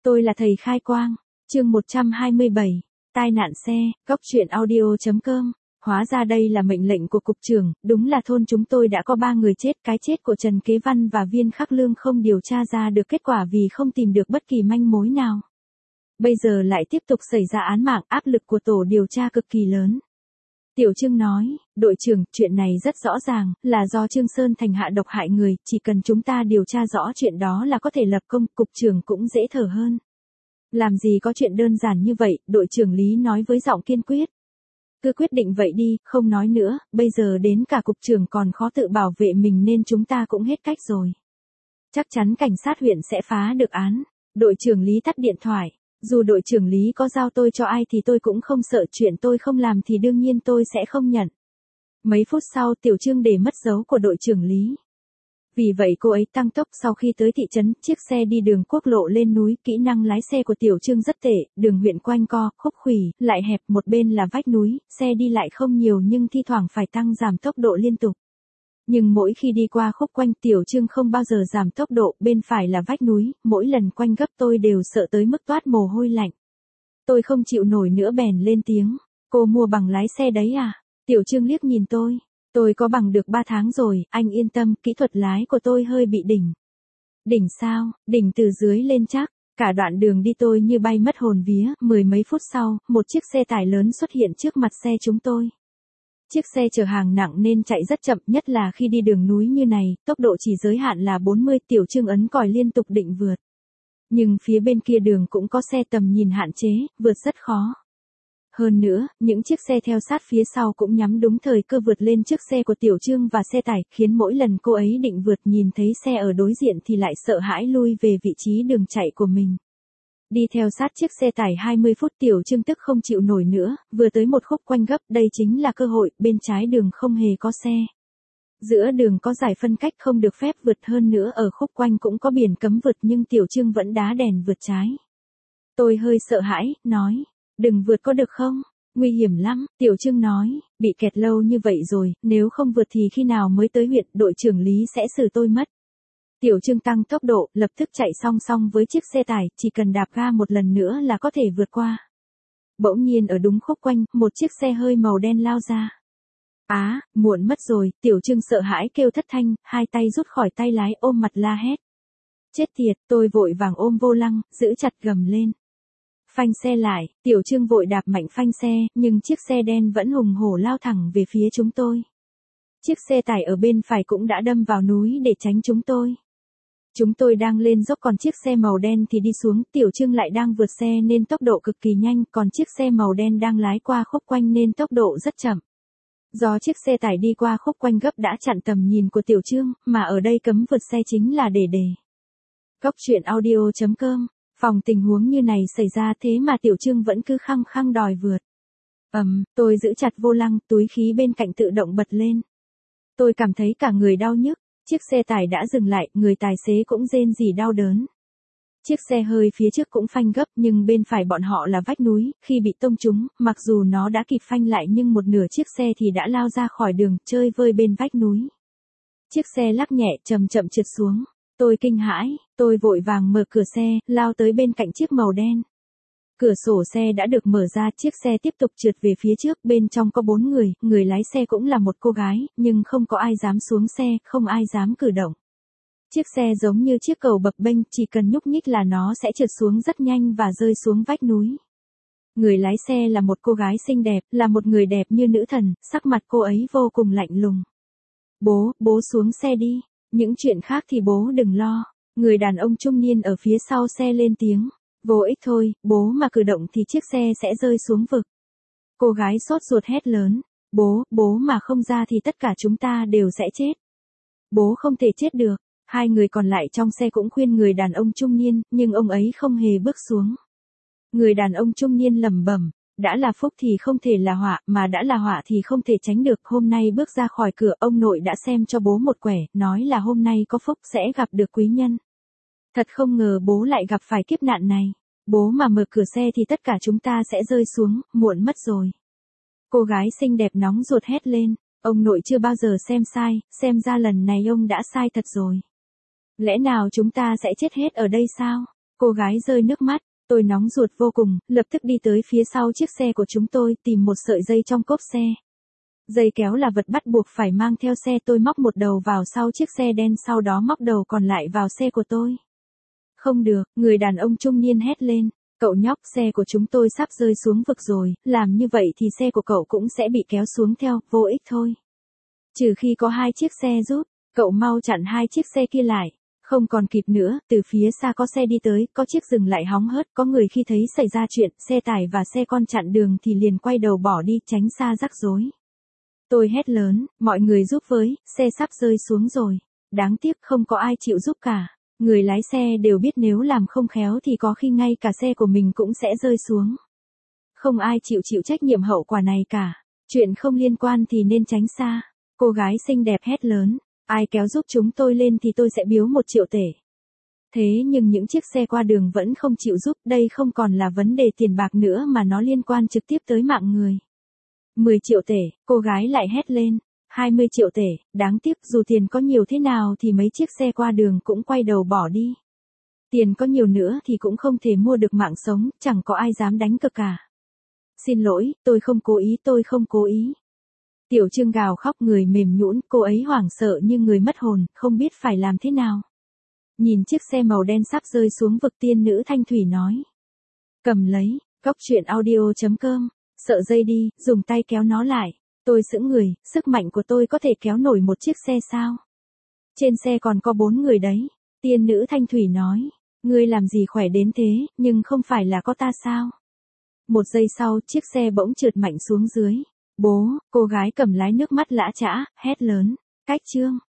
Tôi là thầy khai quang. Chương 127. Tai nạn xe. Góc truyện audio.com. Hóa ra đây là mệnh lệnh của cục trưởng, đúng là thôn chúng tôi đã có 3 người chết, cái chết của Trần Kế Văn và Viên Khắc Lương không điều tra ra được kết quả vì không tìm được bất kỳ manh mối nào. Bây giờ lại tiếp tục xảy ra án mạng, áp lực của tổ điều tra cực kỳ lớn. Tiểu Trương nói, đội trưởng, chuyện này rất rõ ràng, là do Trương Sơn Thành hạ độc hại người, chỉ cần chúng ta điều tra rõ chuyện đó là có thể lập công, cục trưởng cũng dễ thở hơn. Làm gì có chuyện đơn giản như vậy, đội trưởng Lý nói với giọng kiên quyết. Cứ quyết định vậy đi, không nói nữa, bây giờ đến cả cục trưởng còn khó tự bảo vệ mình nên chúng ta cũng hết cách rồi. Chắc chắn cảnh sát huyện sẽ phá được án. Đội trưởng Lý tắt điện thoại. Dù đội trưởng Lý có giao tôi cho ai thì tôi cũng không sợ, chuyện tôi không làm thì đương nhiên tôi sẽ không nhận. Mấy phút sau Tiểu Trương để mất dấu của đội trưởng Lý. Vì vậy cô ấy tăng tốc. Sau khi tới thị trấn, chiếc xe đi đường quốc lộ lên núi, kỹ năng lái xe của Tiểu Trương rất tệ, đường huyện quanh co, khúc khuỷu, lại hẹp, một bên là vách núi, xe đi lại không nhiều nhưng thi thoảng phải tăng giảm tốc độ liên tục. Nhưng mỗi khi đi qua khúc quanh Tiểu Trương không bao giờ giảm tốc độ, bên phải là vách núi, mỗi lần quanh gấp tôi đều sợ tới mức toát mồ hôi lạnh. Tôi không chịu nổi nữa bèn lên tiếng, cô mua bằng lái xe đấy à? Tiểu Trương liếc nhìn tôi có bằng được 3 tháng rồi, anh yên tâm, kỹ thuật lái của tôi hơi bị đỉnh. Đỉnh sao? Đỉnh từ dưới lên chắc. Cả đoạn đường đi tôi như bay mất hồn vía, 10 mấy phút sau, một chiếc xe tải lớn xuất hiện trước mặt xe chúng tôi. Chiếc xe chở hàng nặng nên chạy rất chậm, nhất là khi đi đường núi như này, tốc độ chỉ giới hạn là 40, Tiểu Trương ấn còi liên tục định vượt. Nhưng phía bên kia đường cũng có xe, tầm nhìn hạn chế, vượt rất khó. Hơn nữa, những chiếc xe theo sát phía sau cũng nhắm đúng thời cơ vượt lên trước xe của Tiểu Trương và xe tải, khiến mỗi lần cô ấy định vượt nhìn thấy xe ở đối diện thì lại sợ hãi lui về vị trí đường chạy của mình. Đi theo sát chiếc xe tải 20 phút Tiểu Trương tức không chịu nổi nữa, vừa tới một khúc quanh gấp, đây chính là cơ hội, bên trái đường không hề có xe. Giữa đường có giải phân cách không được phép vượt, hơn nữa ở khúc quanh cũng có biển cấm vượt nhưng Tiểu Trương vẫn đá đèn vượt trái. Tôi hơi sợ hãi, nói, đừng vượt có được không? Nguy hiểm lắm, Tiểu Trương nói, bị kẹt lâu như vậy rồi, nếu không vượt thì khi nào mới tới huyện, đội trưởng Lý sẽ xử tôi mất. Tiểu Trương tăng tốc độ, lập tức chạy song song với chiếc xe tải, chỉ cần đạp ga một lần nữa là có thể vượt qua. Bỗng nhiên ở đúng khúc quanh, một chiếc xe hơi màu đen lao ra. Á, muộn mất rồi, Tiểu Trương sợ hãi kêu thất thanh, hai tay rút khỏi tay lái, ôm mặt la hét. Chết tiệt, tôi vội vàng ôm vô lăng, giữ chặt gầm lên. Phanh xe lại, Tiểu Trương vội đạp mạnh phanh xe, nhưng chiếc xe đen vẫn hùng hổ lao thẳng về phía chúng tôi. Chiếc xe tải ở bên phải cũng đã đâm vào núi để tránh chúng tôi. Chúng tôi đang lên dốc còn chiếc xe màu đen thì đi xuống, Tiểu Trương lại đang vượt xe nên tốc độ cực kỳ nhanh, còn chiếc xe màu đen đang lái qua khúc quanh nên tốc độ rất chậm. Do chiếc xe tải đi qua khúc quanh gấp đã chặn tầm nhìn của Tiểu Trương, mà ở đây cấm vượt xe chính là để đề. Góc truyện audio.com. Phòng tình huống như này xảy ra thế mà Tiểu Trương vẫn cứ khăng khăng đòi vượt. Tôi giữ chặt vô lăng, túi khí bên cạnh tự động bật lên. Tôi cảm thấy cả người đau nhức, chiếc xe tải đã dừng lại, người tài xế cũng rên rỉ đau đớn. Chiếc xe hơi phía trước cũng phanh gấp nhưng bên phải bọn họ là vách núi, khi bị tông trúng, mặc dù nó đã kịp phanh lại nhưng một nửa chiếc xe thì đã lao ra khỏi đường, chơi vơi bên vách núi. Chiếc xe lắc nhẹ, chậm chậm trượt xuống. Tôi kinh hãi, tôi vội vàng mở cửa xe, lao tới bên cạnh chiếc màu đen. Cửa sổ xe đã được mở ra, chiếc xe tiếp tục trượt về phía trước, bên trong có 4 người, người lái xe cũng là một cô gái, nhưng không có ai dám xuống xe, không ai dám cử động. Chiếc xe giống như chiếc cầu bập bênh, chỉ cần nhúc nhích là nó sẽ trượt xuống rất nhanh và rơi xuống vách núi. Người lái xe là một cô gái xinh đẹp, là một người đẹp như nữ thần, sắc mặt cô ấy vô cùng lạnh lùng. Bố xuống xe đi. Những chuyện khác thì bố đừng lo. Người đàn ông trung niên ở phía sau xe lên tiếng. Vô ích thôi, bố mà cử động thì chiếc xe sẽ rơi xuống vực. Cô gái sốt ruột hét lớn. Bố mà không ra thì tất cả chúng ta đều sẽ chết. Bố không thể chết được. Hai người còn lại trong xe cũng khuyên người đàn ông trung niên, nhưng ông ấy không hề bước xuống. Người đàn ông trung niên lẩm bẩm. Đã là phúc thì không thể là họa, mà đã là họa thì không thể tránh được. Hôm nay bước ra khỏi cửa, ông nội đã xem cho bố một quẻ, nói là hôm nay có phúc sẽ gặp được quý nhân. Thật không ngờ bố lại gặp phải kiếp nạn này. Bố mà mở cửa xe thì tất cả chúng ta sẽ rơi xuống, muộn mất rồi. Cô gái xinh đẹp nóng ruột hét lên, ông nội chưa bao giờ xem sai, xem ra lần này ông đã sai thật rồi. Lẽ nào chúng ta sẽ chết hết ở đây sao? Cô gái rơi nước mắt, tôi nóng ruột vô cùng, lập tức đi tới phía sau chiếc xe của chúng tôi tìm một sợi dây trong cốp xe. Dây kéo là vật bắt buộc phải mang theo xe, tôi móc một đầu vào sau chiếc xe đen, sau đó móc đầu còn lại vào xe của tôi. Không được, người đàn ông trung niên hét lên. Cậu nhóc, xe của chúng tôi sắp rơi xuống vực rồi, làm như vậy thì xe của cậu cũng sẽ bị kéo xuống theo, vô ích thôi. Trừ khi có 2 chiếc xe giúp, cậu mau chặn 2 chiếc xe kia lại. Không còn kịp nữa, từ phía xa có xe đi tới, có chiếc dừng lại hóng hớt, có người khi thấy xảy ra chuyện, xe tải và xe con chặn đường thì liền quay đầu bỏ đi, tránh xa rắc rối. Tôi hét lớn, mọi người giúp với, xe sắp rơi xuống rồi. Đáng tiếc không có ai chịu giúp cả. Người lái xe đều biết nếu làm không khéo thì có khi ngay cả xe của mình cũng sẽ rơi xuống. Không ai chịu trách nhiệm hậu quả này cả. Chuyện không liên quan thì nên tránh xa. Cô gái xinh đẹp hét lớn, ai kéo giúp chúng tôi lên thì tôi sẽ biếu 1 triệu tể. Thế nhưng những chiếc xe qua đường vẫn không chịu giúp, đây không còn là vấn đề tiền bạc nữa mà nó liên quan trực tiếp tới mạng người. 10 triệu tể, cô gái lại hét lên. 20 triệu tể, đáng tiếc dù tiền có nhiều thế nào thì mấy chiếc xe qua đường cũng quay đầu bỏ đi. Tiền có nhiều nữa thì cũng không thể mua được mạng sống, chẳng có ai dám đánh cược cả. Xin lỗi, tôi không cố ý. Tiểu Trương gào khóc, người mềm nhũn, cô ấy hoảng sợ như người mất hồn, không biết phải làm thế nào. Nhìn chiếc xe màu đen sắp rơi xuống vực, tiên nữ Thanh Thủy nói. Cầm lấy, coctruyện.audio.com, sợ dây đi, dùng tay kéo nó lại. Tôi sững người, sức mạnh của tôi có thể kéo nổi một chiếc xe sao? Trên xe còn có 4 người đấy. Tiên nữ Thanh Thủy nói. Ngươi làm gì khỏe đến thế, nhưng không phải là có ta sao? Một giây sau, chiếc xe bỗng trượt mạnh xuống dưới. Bố, cô gái cầm lái nước mắt lã chã, hét lớn. Cách Trương.